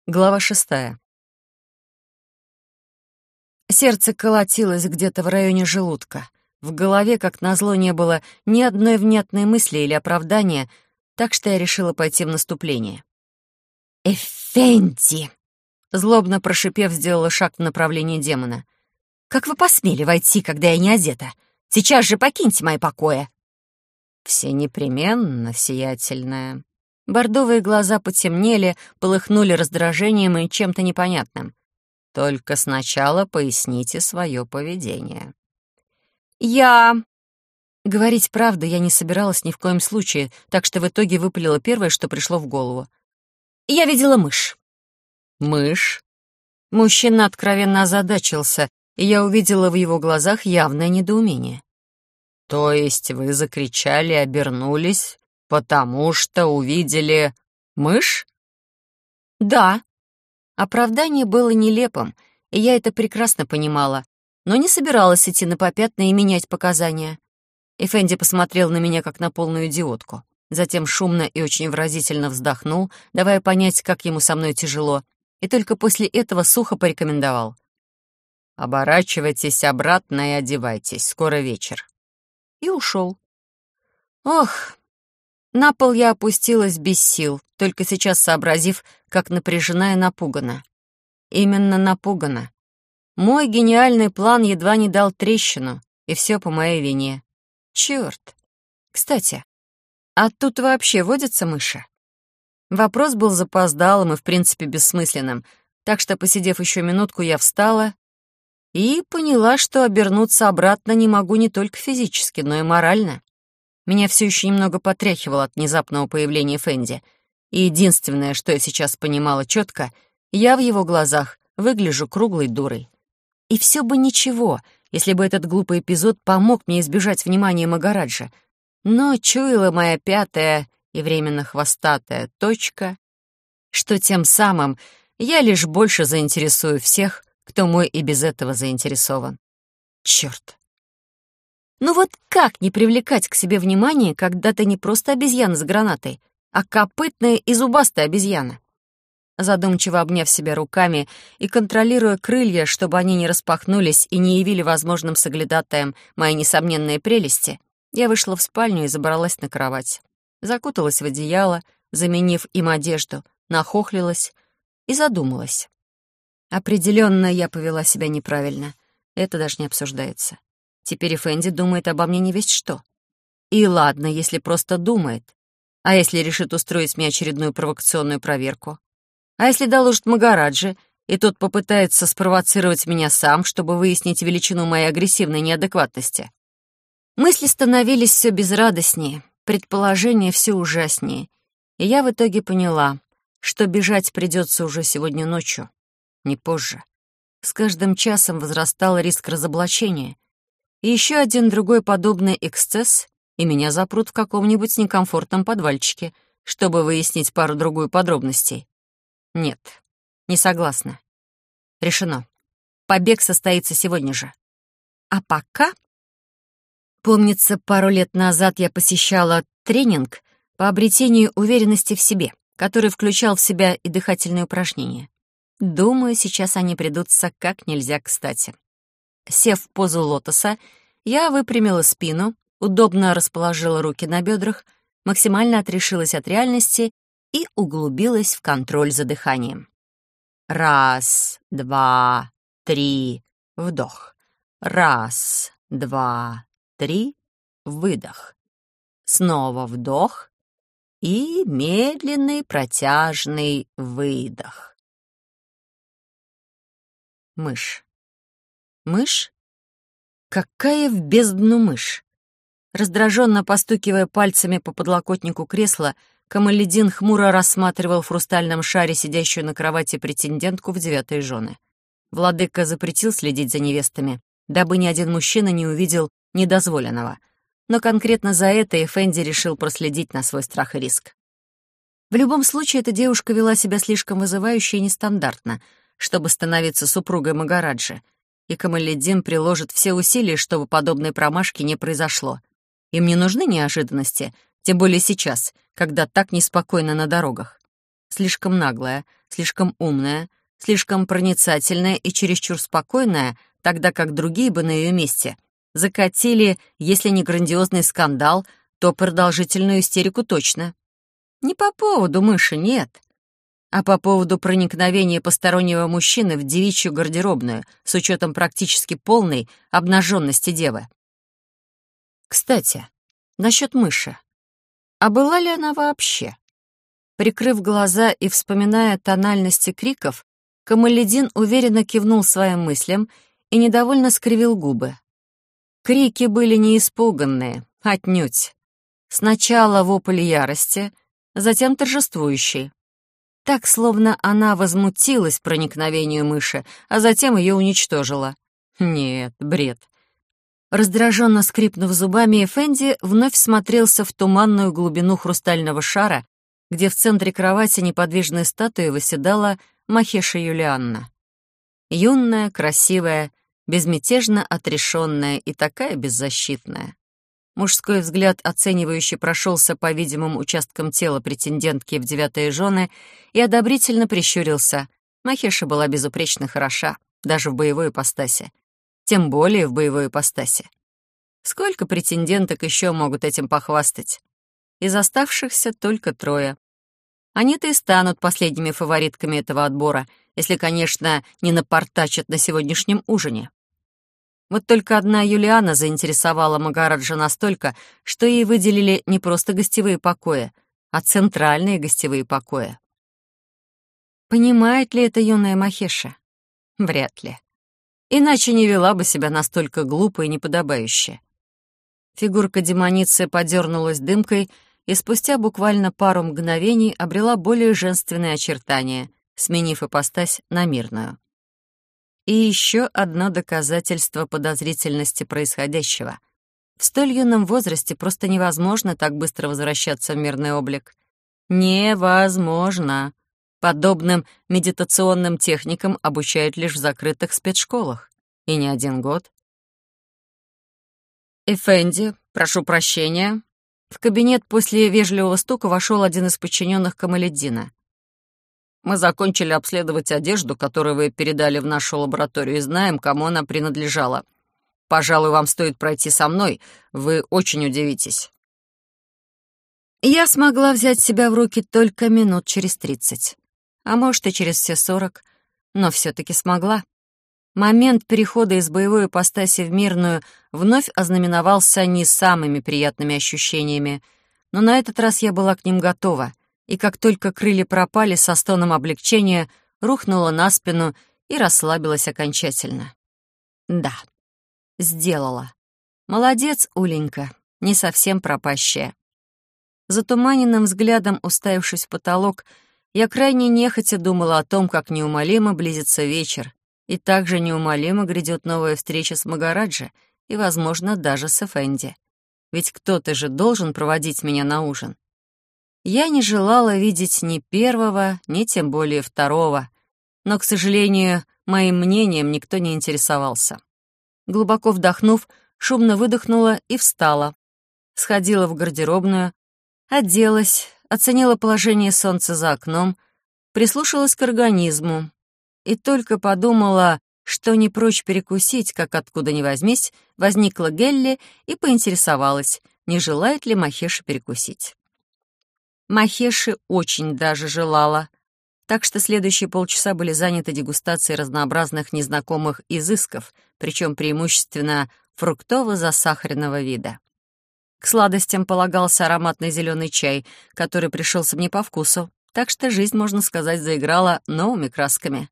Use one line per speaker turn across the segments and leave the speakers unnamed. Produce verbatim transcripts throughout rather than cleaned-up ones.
Глава шестая. Сердце колотилось где-то в районе желудка. В голове, как назло, не было ни одной внятной мысли или оправдания, так что я решила пойти в наступление. «Эфенди!» — злобно прошипев, сделала шаг в направлении демона. «Как вы посмели войти, когда я не одета? Сейчас же покиньте мои покои!» «Все непременно, сиятельная». Бордовые глаза потемнели, полыхнули раздражением и чем-то непонятным. «Только сначала поясните свое поведение». «Я...» Говорить правду я не собиралась ни в коем случае, так что в итоге выпалила первое, что пришло в голову. «Я видела мышь». «Мышь?» Мужчина откровенно озадачился, и я увидела в его глазах явное недоумение. «То есть вы закричали, обернулись, потому что увидели мышь?» «Да». Оправдание было нелепым, и я это прекрасно понимала, но не собиралась идти на попятные и менять показания. Эфенди посмотрел на меня, как на полную идиотку. Затем шумно и очень выразительно вздохнул, давая понять, как ему со мной тяжело, и только после этого сухо порекомендовал. «Оборачивайтесь обратно и одевайтесь, скоро вечер». И ушел. Ох, на пол я опустилась без сил, только сейчас сообразив, как напряжена и напугана. Именно напугана. Мой гениальный план едва не дал трещину, и все по моей вине. Черт. Кстати, а тут вообще водятся мыши? Вопрос был запоздалым и, в принципе, бессмысленным, так что, посидев еще минутку, я встала и поняла, что обернуться обратно не могу не только физически, но и морально. Меня все еще немного потряхивало от внезапного появления Фенди, и единственное, что я сейчас понимала четко, я в его глазах выгляжу круглой дурой. И все бы ничего, если бы этот глупый эпизод помог мне избежать внимания Магараджа, но чуяла моя пятая и временно хвостатая точка, что тем самым я лишь больше заинтересую всех, кто мой и без этого заинтересован. Черт! Ну вот как не привлекать к себе внимание, когда ты не просто обезьяна с гранатой, а копытная и зубастая обезьяна? Задумчиво обняв себя руками и контролируя крылья, чтобы они не распахнулись и не явили возможным соглядатаем мои несомненные прелести, я вышла в спальню и забралась на кровать. Закуталась в одеяло, заменив им одежду, нахохлилась и задумалась. Определенно, я повела себя неправильно. Это даже не обсуждается. Теперь и Фенди думает обо мне не весть что. И ладно, если просто думает. А если решит устроить мне очередную провокационную проверку? А если доложит Магараджи, и тот попытается спровоцировать меня сам, чтобы выяснить величину моей агрессивной неадекватности? Мысли становились все безрадостнее, предположения все ужаснее. И я в итоге поняла, что бежать придется уже сегодня ночью, не позже. С каждым часом возрастал риск разоблачения. И еще один другой подобный эксцесс, и меня запрут в каком-нибудь некомфортном подвальчике, чтобы выяснить пару-другую подробностей. Нет, не согласна. Решено. Побег состоится сегодня же. А пока... Помнится, пару лет назад я посещала тренинг по обретению уверенности в себе, который включал в себя и дыхательные упражнения. Думаю, сейчас они придутся как нельзя кстати. Сев в позу лотоса, я выпрямила спину, удобно расположила руки на бедрах, максимально отрешилась от реальности и углубилась в контроль за дыханием. Раз, два, три, вдох. Раз, два, три, выдох. Снова вдох и медленный протяжный выдох. Мышь. Мышь? Какая в бездну мышь? Раздраженно постукивая пальцами по подлокотнику кресла, Камаледдин хмуро рассматривал в хрустальном шаре сидящую на кровати претендентку в девятые жены. Владыка запретил следить за невестами, дабы ни один мужчина не увидел недозволенного. Но конкретно за это Эфенди решил проследить на свой страх и риск. В любом случае, эта девушка вела себя слишком вызывающе и нестандартно, чтобы становиться супругой Магараджи, и Камаледдин приложит все усилия, чтобы подобной промашки не произошло. Им не нужны неожиданности, тем более сейчас, когда так неспокойно на дорогах. слишком наглая, слишком умная, слишком проницательная и чересчур спокойная, тогда как другие бы на ее месте закатили, если не грандиозный скандал, то продолжительную истерику точно. Не по поводу мыши, нет, а по поводу проникновения постороннего мужчины в девичью гардеробную с учетом практически полной обнаженности девы. Кстати, насчет мыши. А была ли она вообще? Прикрыв глаза и вспоминая тональности криков, Камаледдин уверенно кивнул своим мыслям и недовольно скривил губы. Крики были не испуганные, отнюдь. Сначала вопль ярости, затем торжествующий. Так, словно она возмутилась проникновению мыши, а затем ее уничтожила. Нет, бред. Раздраженно скрипнув зубами, Эфенди вновь смотрелся в туманную глубину хрустального шара, где в центре кровати неподвижной статуи восседала Махеша Юлианна. Юная, красивая, безмятежно отрешенная и такая беззащитная. Мужской взгляд оценивающе прошелся по видимым участкам тела претендентки в девятые жены и одобрительно прищурился. Махеша была безупречно хороша, даже в боевой ипостаси. Тем более в боевой ипостаси. Сколько претенденток еще могут этим похвастать? Из оставшихся только трое. Они-то и станут последними фаворитками этого отбора, если, конечно, не напортачат на сегодняшнем ужине. Вот только одна Юлиана заинтересовала Магараджа настолько, что ей выделили не просто гостевые покои, а центральные гостевые покои. Понимает ли это юная Махеша? Вряд ли. Иначе не вела бы себя настолько глупо и неподобающе. Фигурка демоницы подернулась дымкой и спустя буквально пару мгновений обрела более женственные очертания, сменив ипостась на мирную. И еще одно доказательство подозрительности происходящего. В столь юном возрасте просто невозможно так быстро возвращаться в мирный облик. Невозможно. Подобным медитационным техникам обучают лишь в закрытых спецшколах. И не один год. «Эфенди, прошу прощения». В кабинет после вежливого стука вошел один из подчиненных Камаледдина. «Мы закончили обследовать одежду, которую вы передали в нашу лабораторию, и знаем, кому она принадлежала. Пожалуй, вам стоит пройти со мной, вы очень удивитесь». Я смогла взять себя в руки только минут через тридцать. А может, и через все сорок, но все-таки смогла. Момент перехода из боевой ипостаси в мирную вновь ознаменовался не самыми приятными ощущениями, но на этот раз я была к ним готова, и как только крылья пропали, со стоном облегчения рухнула на спину и расслабилась окончательно. Да, сделала. Молодец, Уленька, не совсем пропащая. Затуманенным взглядом, уставившись в потолок, я крайне нехотя думала о том, как неумолимо близится вечер, и также неумолимо грядет новая встреча с Магараджа и, возможно, даже с Эфенди. Ведь кто-то же должен проводить меня на ужин. Я не желала видеть ни первого, ни тем более второго, но, к сожалению, моим мнением никто не интересовался. Глубоко вдохнув, шумно выдохнула и встала. Сходила в гардеробную, оделась, оценила положение солнца за окном, прислушалась к организму и только подумала, что не прочь перекусить, как откуда ни возьмись, возникла Гелли и поинтересовалась, не желает ли Махеша перекусить. Махеши очень даже желала, так что следующие полчаса были заняты дегустацией разнообразных незнакомых изысков, причем преимущественно фруктово-засахаренного вида. К сладостям полагался ароматный зеленый чай, который пришелся мне по вкусу, так что жизнь, можно сказать, заиграла новыми красками.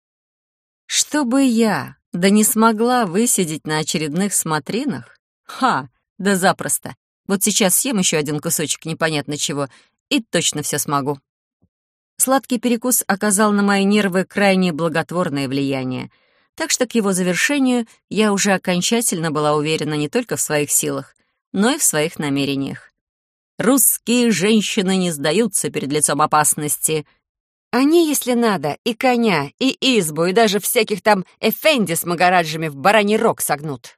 Чтобы я, да не смогла высидеть на очередных смотринах? Ха, да запросто. Вот сейчас съем еще один кусочек непонятно чего, и точно все смогу. Сладкий перекус оказал на мои нервы крайне благотворное влияние, так что к его завершению я уже окончательно была уверена не только в своих силах, но и в своих намерениях. Русские женщины не сдаются перед лицом опасности. Они, если надо, и коня, и избу, и даже всяких там эфенди с магараджами в бараний рог согнут.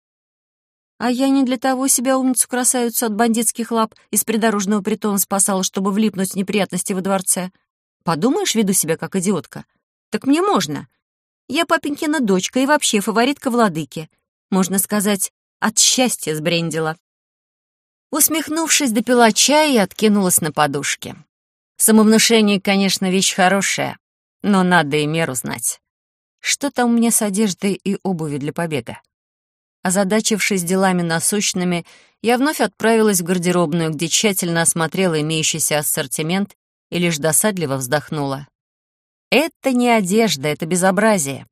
А я не для того себя умницу-красавицу от бандитских лап из придорожного притона спасала, чтобы влипнуть в неприятности во дворце. Подумаешь, веду себя как идиотка. Так мне можно. Я папенькина дочка и вообще фаворитка владыки. Можно сказать, от счастья сбрендила. Усмехнувшись, допила чай и откинулась на подушке. Самовнушение, конечно, вещь хорошая, но надо и меру знать. Что там у меня с одеждой и обувью для побега? Озадачившись делами насущными, я вновь отправилась в гардеробную, где тщательно осмотрела имеющийся ассортимент и лишь досадливо вздохнула. Это не одежда, это безобразие.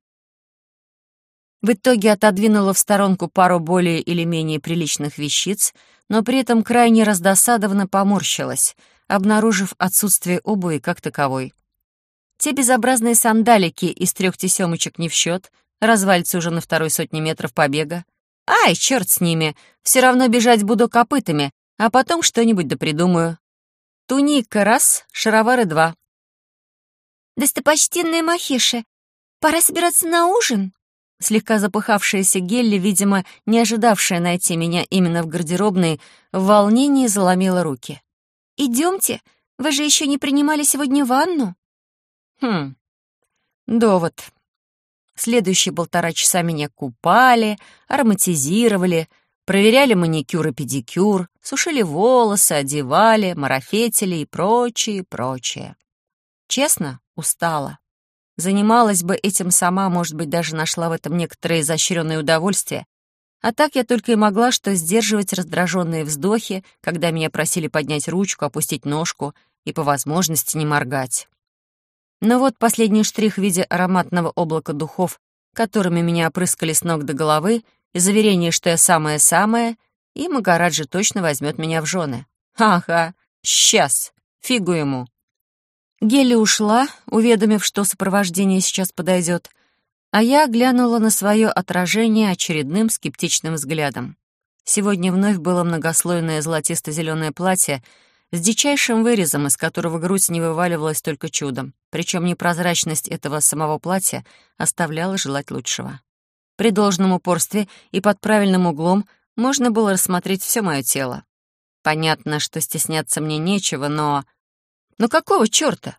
В итоге отодвинула в сторонку пару более или менее приличных вещиц, но при этом крайне раздосадованно поморщилась, обнаружив отсутствие обуви как таковой. Те безобразные сандалики из трех тесемочек не в счет, развалится уже на второй сотне метров побега. Ай, черт с ними, все равно бежать буду копытами, а потом что-нибудь допридумаю. Туника раз, шаровары два.
«Достопочтенная Махеша, пора собираться на ужин?»
Слегка запыхавшаяся Гелли, видимо, не ожидавшая найти меня именно в гардеробной, в волнении заломила руки.
«Идемте, вы же еще не принимали сегодня ванну?»
Хм, довод. Следующие полтора часа меня купали, ароматизировали, проверяли маникюр и педикюр, сушили волосы, одевали, марафетили и прочее, прочее. Честно, устала. Занималась бы этим сама, может быть, даже нашла в этом некоторое изощренное удовольствие. А так я только и могла что сдерживать раздраженные вздохи, когда меня просили поднять ручку, опустить ножку и по возможности не моргать. Но вот последний штрих в виде ароматного облака духов, которыми меня опрыскали с ног до головы, и заверение, что я самая-самая, и Магараджи точно возьмет меня в жены. Ага, сейчас, фигу ему. Гелли ушла, уведомив, что сопровождение сейчас подойдет, а я глянула на свое отражение очередным скептичным взглядом. Сегодня вновь было многослойное золотисто-зеленое платье с дичайшим вырезом, из которого грудь не вываливалась только чудом, причем непрозрачность этого самого платья оставляла желать лучшего. При должном упорстве и под правильным углом можно было рассмотреть все мое тело. Понятно, что стесняться мне нечего, но... Но какого чёрта?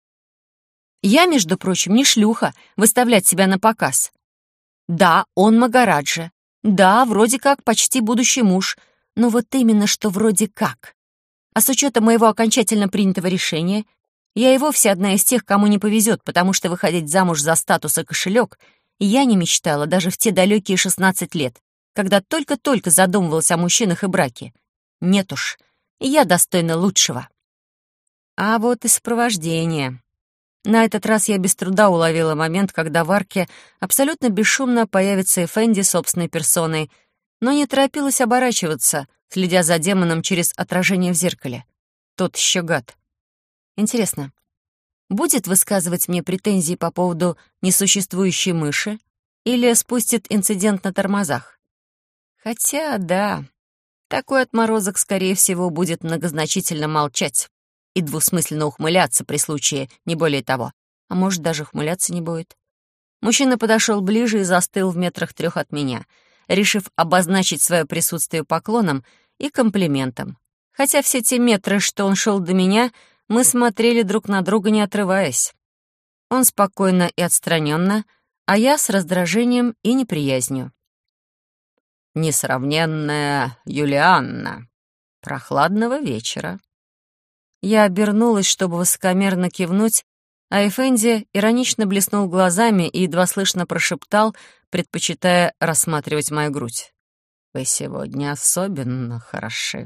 Я, между прочим, не шлюха выставлять себя на показ. Да, он Магараджа. Да, вроде как почти будущий муж. Но вот именно что вроде как. А с учетом моего окончательно принятого решения, я и вовсе одна из тех, кому не повезет, потому что выходить замуж за статус и кошелек я не мечтала даже в те далекие шестнадцать лет, когда только-только задумывалась о мужчинах и браке. Нет уж, я достойна лучшего. А вот и сопровождение. На этот раз я без труда уловила момент, когда в арке абсолютно бесшумно появится Эфенди собственной персоной, но не торопилась оборачиваться, следя за демоном через отражение в зеркале. Тот еще гад. Интересно, будет высказывать мне претензии по поводу несуществующей мыши или спустит инцидент на тормозах? Хотя, да, такой отморозок, скорее всего, будет многозначительно молчать и двусмысленно ухмыляться при случае, не более того. А может, даже ухмыляться не будет. Мужчина подошел ближе и застыл в метрах трех от меня, решив обозначить свое присутствие поклоном и комплиментом. Хотя все те метры, что он шел до меня, мы смотрели друг на друга, не отрываясь. Он спокойно и отстраненно, а я с раздражением и неприязнью. «Несравненная Юлианна, прохладного вечера». Я обернулась, чтобы высокомерно кивнуть, а Эфенди иронично блеснул глазами и едва слышно прошептал, предпочитая рассматривать мою грудь. «Вы сегодня особенно хороши».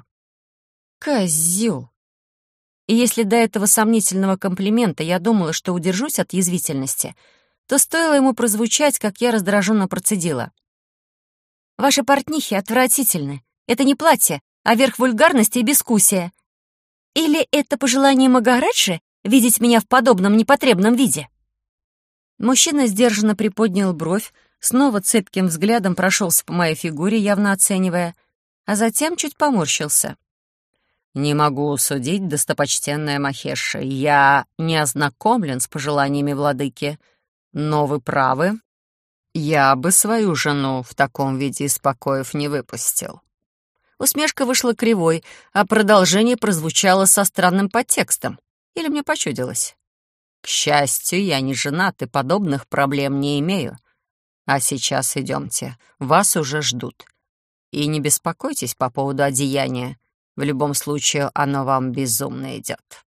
Козёл! И если до этого сомнительного комплимента я думала, что удержусь от язвительности, то стоило ему прозвучать, как я раздраженно процедила. «Ваши портнихи отвратительны. Это не платье, а верх вульгарности и бескусия. Или это пожелание Магараджи видеть меня в подобном непотребном виде?» Мужчина сдержанно приподнял бровь, снова цепким взглядом прошелся по моей фигуре, явно оценивая, а затем чуть поморщился. «Не могу судить, достопочтенная Махеша. Я не ознакомлен с пожеланиями владыки, но вы правы. Я бы свою жену в таком виде из покоев не выпустил». Усмешка вышла кривой, а продолжение прозвучало со странным подтекстом. Или мне почудилось? К счастью, я не женат и подобных проблем не имею. А сейчас идемте, вас уже ждут. И не беспокойтесь по поводу одеяния. В любом случае, оно вам безумно идет».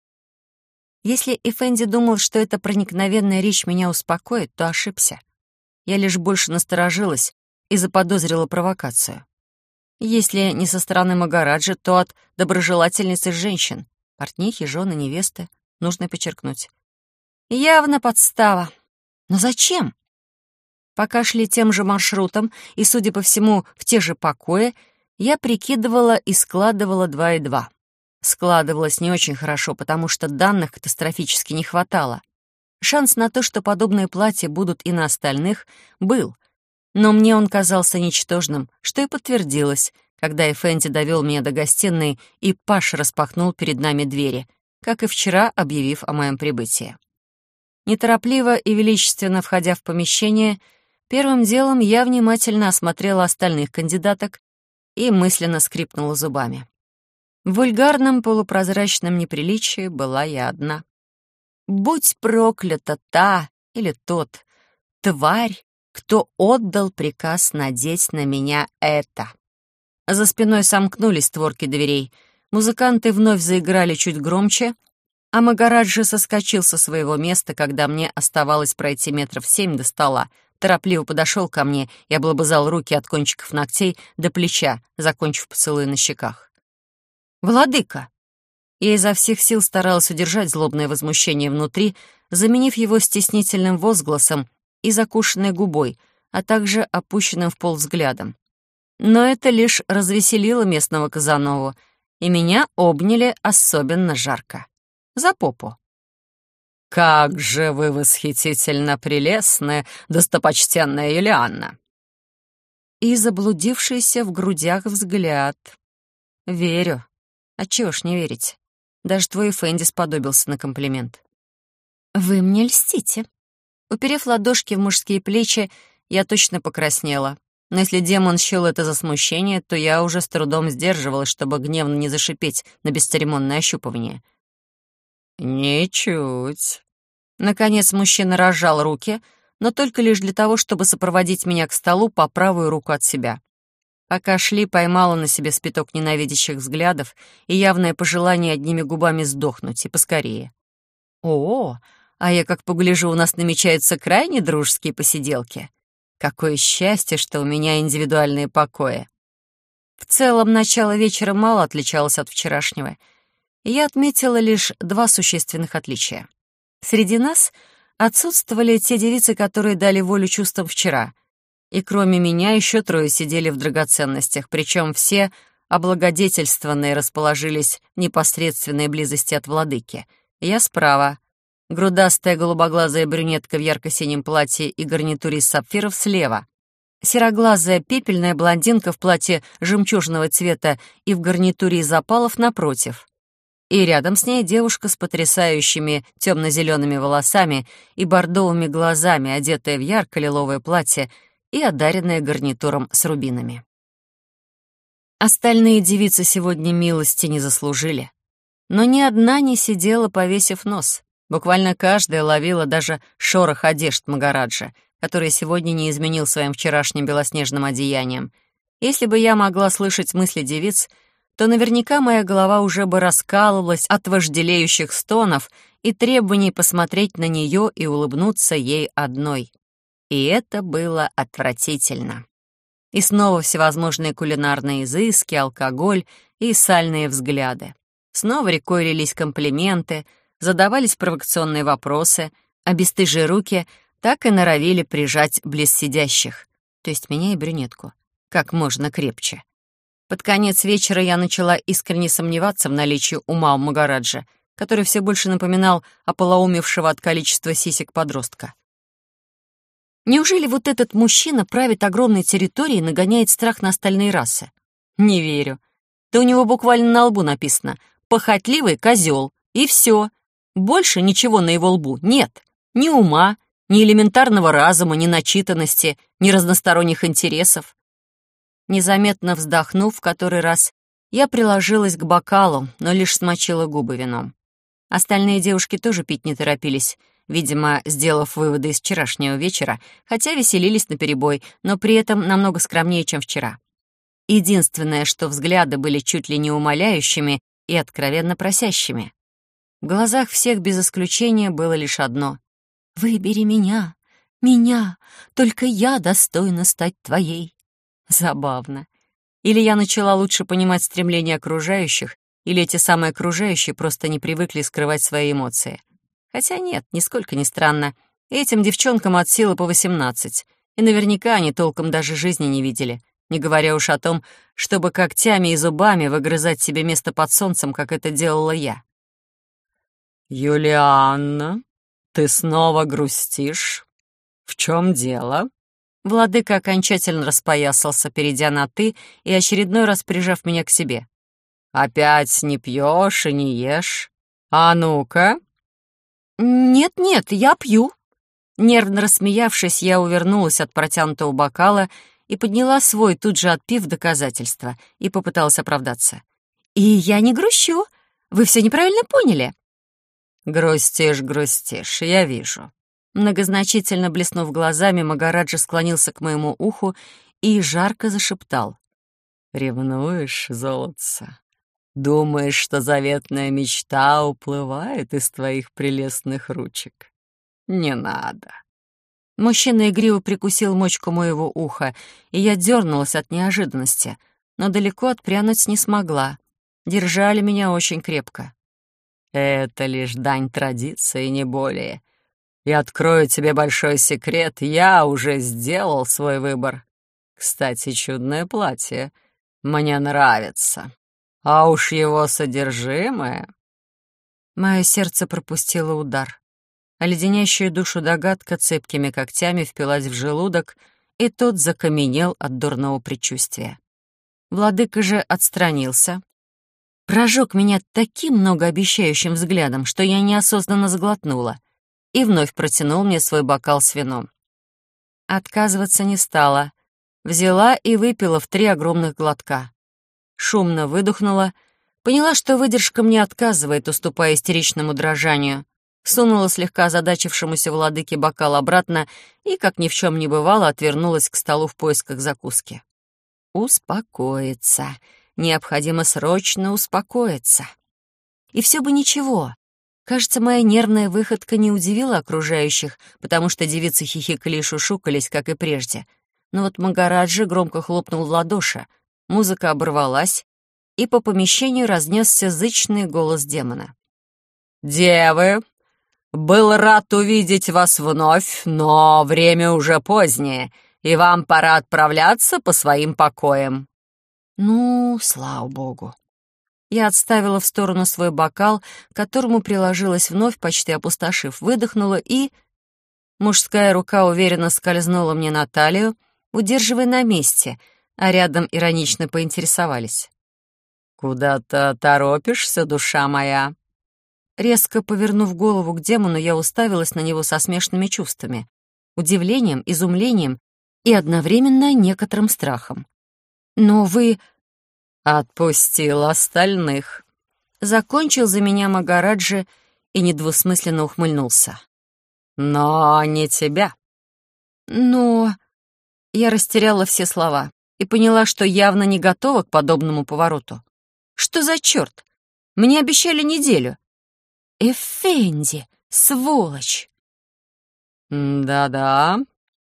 Если Эфенди думал, что эта проникновенная речь меня успокоит, то ошибся. Я лишь больше насторожилась и заподозрила провокацию. Если не со стороны Магараджи, то от доброжелательницы женщин, портнихи, жены, невесты, нужно подчеркнуть. Явно подстава. Но зачем? Пока шли тем же маршрутом и, судя по всему, в те же покои, я прикидывала и складывала два и два. Складывалось не очень хорошо, потому что данных катастрофически не хватало. Шанс на то, что подобные платья будут и на остальных, был. Но мне он казался ничтожным, что и подтвердилось, когда Эфенди довел меня до гостиной и Паш распахнул перед нами двери, как и вчера, объявив о моем прибытии. Неторопливо и величественно входя в помещение, первым делом я внимательно осмотрела остальных кандидаток и мысленно скрипнула зубами. В вульгарном полупрозрачном неприличии была я одна. Будь проклята та или тот, тварь, кто отдал приказ надеть на меня это. За спиной сомкнулись створки дверей, музыканты вновь заиграли чуть громче, а Магараджи соскочил со своего места, когда мне оставалось пройти метров семь до стола, торопливо подошел ко мне и облобызал руки от кончиков ногтей до плеча, закончив поцелуй на щеках. «Владыка!» Я изо всех сил старалась удержать злобное возмущение внутри, заменив его стеснительным возгласом и закушенной губой, а также опущенным в пол взглядом. Но это лишь развеселило местного Казанову, и меня обняли особенно жарко. За попу. «Как же вы восхитительно прелестны, достопочтенная Юлианна!» И заблудившийся в грудях взгляд. «Верю. А чего ж не верить? Даже твой Фэнди сподобился на комплимент». «Вы мне льстите». Уперев ладошки в мужские плечи, я точно покраснела. Но если демон счёл это за смущение, то я уже с трудом сдерживалась, чтобы гневно не зашипеть на бесцеремонное ощупывание. «Ничуть». Наконец мужчина разжал руки, но только лишь для того, чтобы сопроводить меня к столу по правую руку от себя. Пока шли, поймала на себе спиток ненавидящих взглядов и явное пожелание одними губами сдохнуть, и поскорее. «О, а я как погляжу, у нас намечаются крайне дружеские посиделки. Какое счастье, что у меня индивидуальные покои». В целом, начало вечера мало отличалось от вчерашнего, и я отметила лишь два существенных отличия. Среди нас отсутствовали те девицы, которые дали волю чувствам вчера, и кроме меня еще трое сидели в драгоценностях, причем все облагодетельствованные расположились в непосредственной близости от владыки. Я справа, грудастая голубоглазая брюнетка в ярко-синем платье и гарнитуре из сапфиров слева, сероглазая пепельная блондинка в платье жемчужного цвета и в гарнитуре из опалов напротив. И рядом с ней девушка с потрясающими темно-зелеными волосами и бордовыми глазами, одетая в ярко-лиловое платье и одаренная гарнитуром с рубинами. Остальные девицы сегодня милости не заслужили. Но ни одна не сидела, повесив нос. Буквально каждая ловила даже шорох одежд Магараджа, который сегодня не изменил своим вчерашним белоснежным одеянием. Если бы я могла слышать мысли девиц, то наверняка моя голова уже бы раскалывалась от вожделеющих стонов и требований посмотреть на нее и улыбнуться ей одной. И это было отвратительно. И снова всевозможные кулинарные изыски, алкоголь и сальные взгляды. Снова рекой лились комплименты, задавались провокационные вопросы, а бесстыжие руки так и норовили прижать близ сидящих, то есть меня и брюнетку, как можно крепче. Под конец вечера я начала искренне сомневаться в наличии ума у Магараджа, который все больше напоминал ополоумевшего от количества сисек подростка. Неужели вот этот мужчина правит огромной территорией и нагоняет страх на остальные расы? Не верю. Да у него буквально на лбу написано «похотливый козел», и все. Больше ничего на его лбу нет. Ни ума, ни элементарного разума, ни начитанности, ни разносторонних интересов. Незаметно вздохнув в который раз, я приложилась к бокалу, но лишь смочила губы вином. Остальные девушки тоже пить не торопились, видимо, сделав выводы из вчерашнего вечера, хотя веселились наперебой, но при этом намного скромнее, чем вчера. Единственное, что взгляды были чуть ли не умоляющими и откровенно просящими. В глазах всех без исключения было лишь одно: «Выбери меня, меня, только я достойна стать твоей». Забавно. Или я начала лучше понимать стремления окружающих, или эти самые окружающие просто не привыкли скрывать свои эмоции. Хотя нет, нисколько не странно. Этим девчонкам от силы по восемнадцать, и наверняка они толком даже жизни не видели, не говоря уж о том, чтобы когтями и зубами выгрызать себе место под солнцем, как это делала я. «Юлианна, ты снова грустишь? В чем дело?» Владыка окончательно распоясался, перейдя на «ты» и очередной раз прижав меня к себе. «Опять не пьешь и не ешь? А ну-ка!» «Нет-нет, я пью». Нервно рассмеявшись, я увернулась от протянутого бокала и подняла свой, тут же отпив доказательства, и попыталась оправдаться. «И я не грущу. Вы все неправильно поняли». «Грустишь, грустишь, я вижу». Многозначительно блеснув глазами, Магараджа склонился к моему уху и жарко зашептал. «Ревнуешь, золотце? Думаешь, что заветная мечта уплывает из твоих прелестных ручек? Не надо». Мужчина игриво прикусил мочку моего уха, и я дернулась от неожиданности, но далеко отпрянуть не смогла. Держали меня очень крепко. «Это лишь дань традиции, не более. И открою тебе большой секрет, я уже сделал свой выбор. Кстати, чудное платье. Мне нравится. А уж его содержимое...» Мое сердце пропустило удар, а леденящая душу догадка цепкими когтями впилась в желудок, и тот закаменел от дурного предчувствия. Владыка же отстранился, прожег меня таким многообещающим взглядом, что я неосознанно сглотнула, и вновь протянул мне свой бокал с вином. Отказываться не стала. Взяла и выпила в три огромных глотка. Шумно выдохнула, поняла, что выдержка мне отказывает, уступая истеричному дрожанию, сунула слегка озадачившемуся владыке бокал обратно и, как ни в чем не бывало, отвернулась к столу в поисках закуски. Успокоиться. Необходимо срочно успокоиться. И все бы ничего. Кажется, моя нервная выходка не удивила окружающих, потому что девицы хихикали и шушукались, как и прежде. Но вот Магараджа громко хлопнул в ладоши, музыка оборвалась, и по помещению разнесся зычный голос демона. «Девы, был рад увидеть вас вновь, но время уже позднее, и вам пора отправляться по своим покоям». Ну, слава богу. Я отставила в сторону свой бокал, к которому приложилась вновь, почти опустошив, выдохнула и... Мужская рука уверенно скользнула мне на талию, удерживая на месте, а рядом иронично поинтересовались. «Куда-то торопишься, душа моя?» Резко повернув голову к демону, я уставилась на него со смешанными чувствами, удивлением, изумлением и одновременно некоторым страхом. «Но вы...» «Отпустил остальных», — закончил за меня Магараджа и недвусмысленно ухмыльнулся. «Но не тебя». «Но...» Я растеряла все слова и поняла, что явно не готова к подобному повороту. «Что за черт? Мне обещали неделю». «Эфенди, сволочь!» «Да-да.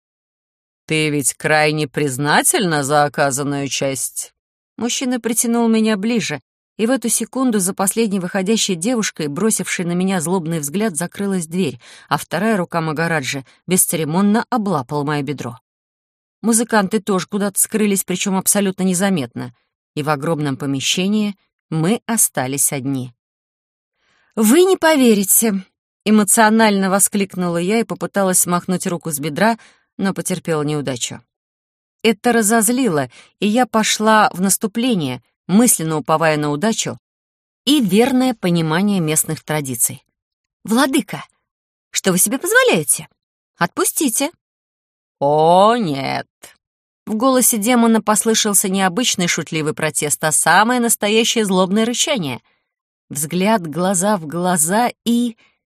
Ты ведь крайне признательна за оказанную честь». Мужчина притянул меня ближе, и в эту секунду за последней выходящей девушкой, бросившей на меня злобный взгляд, закрылась дверь, а вторая рука Магараджи бесцеремонно облапала мое бедро. Музыканты тоже куда-то скрылись, причем абсолютно незаметно, и в огромном помещении мы остались одни. «Вы не поверите!» — эмоционально воскликнула я и попыталась смахнуть руку с бедра, но потерпела неудачу. Это разозлило, и я пошла в наступление, мысленно уповая на удачу и верное понимание местных традиций. «Владыка, что вы себе позволяете? Отпустите!» «О, нет!» В голосе демона послышался не обычный шутливый протест, а самое настоящее злобное рычание. Взгляд глаза в глаза и...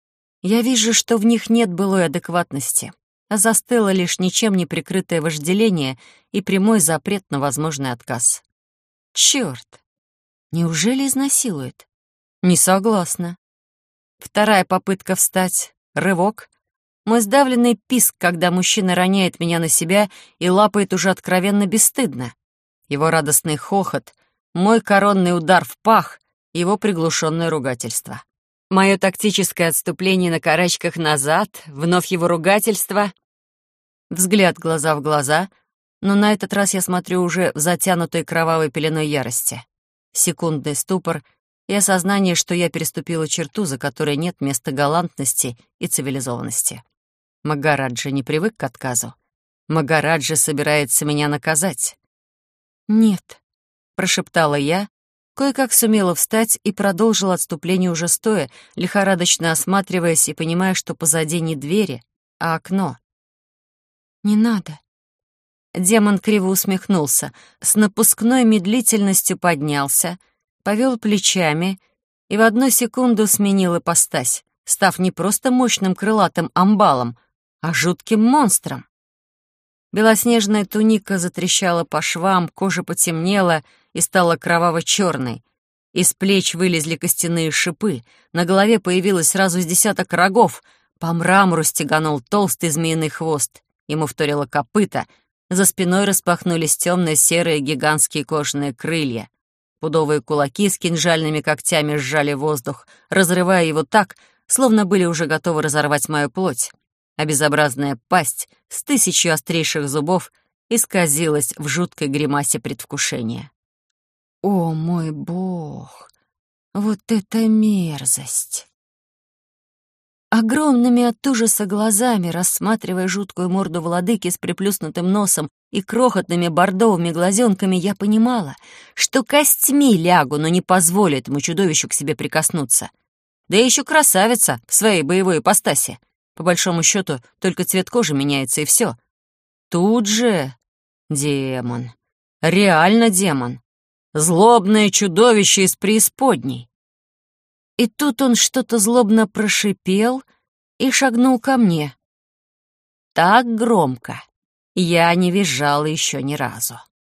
Я вижу, что в них нет былой адекватности, а застыло лишь ничем не прикрытое вожделение и прямой запрет на возможный отказ. Чёрт! Неужели изнасилует? Не согласна. Вторая попытка встать. Рывок. Мой сдавленный писк, когда мужчина роняет меня на себя и лапает уже откровенно бесстыдно. Его радостный хохот, мой коронный удар в пах, его приглушенное ругательство. Мое тактическое отступление на карачках назад, вновь его ругательство. Взгляд глаза в глаза, но на этот раз я смотрю уже в затянутой кровавой пеленой ярости. Секундный ступор и осознание, что я переступила черту, за которой нет места галантности и цивилизованности. Магараджа не привык к отказу. Магараджа собирается меня наказать. «Нет», — прошептала я, кое-как сумела встать и продолжила отступление уже стоя, лихорадочно осматриваясь и понимая, что позади не двери, а окно. «Не надо». Демон криво усмехнулся, с напускной медлительностью поднялся, повел плечами и в одну секунду сменил ипостась, став не просто мощным крылатым амбалом, а жутким монстром. Белоснежная туника затрещала по швам, кожа потемнела и стала кроваво-черной. Из плеч вылезли костяные шипы, на голове появилось сразу с десяток рогов, по мрамору стеганул толстый змеиный хвост, ему вторило копыта, за спиной распахнулись темно-серые гигантские кожаные крылья. Пудовые кулаки с кинжальными когтями сжали воздух, разрывая его так, словно были уже готовы разорвать мою плоть. А безобразная пасть с тысячей острейших зубов исказилась в жуткой гримасе предвкушения. «О, мой бог! Вот это мерзость!» Огромными от ужаса глазами, рассматривая жуткую морду владыки с приплюснутым носом и крохотными бордовыми глазенками, я понимала, что костьми лягу, но не позволю этому чудовищу к себе прикоснуться. Да и еще красавица в своей боевой ипостаси. По большому счету, только цвет кожи меняется, и все. Тут же демон. Реально демон. Злобное чудовище из преисподней. И тут он что-то злобно прошипел и шагнул ко мне. Так громко я не визжала еще ни разу.